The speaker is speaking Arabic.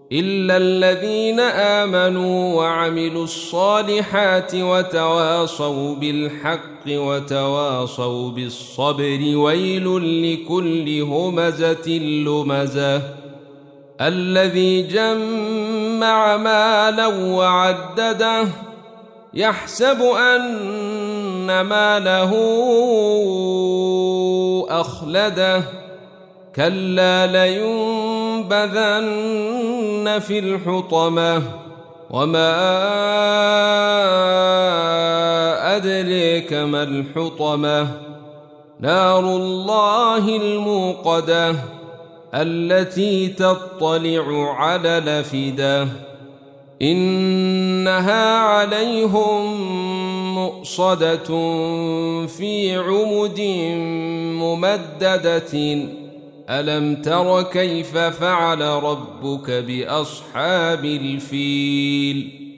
إلا الذين آمنوا وعملوا الصالحات وتواصوا بالحق وتواصوا بالصبر ويل لكل همزة لمزة الذي جمع مالا وعدده يحسب أن ماله أخلده كلا لينبذن في الحطمة وما أدريك ما الحطمة نار الله الموقدة التي تطلع على الأفئدة إنها عليهم مؤصدة في عمد ممددة ألم تر كيف فعل ربك بأصحاب الفيل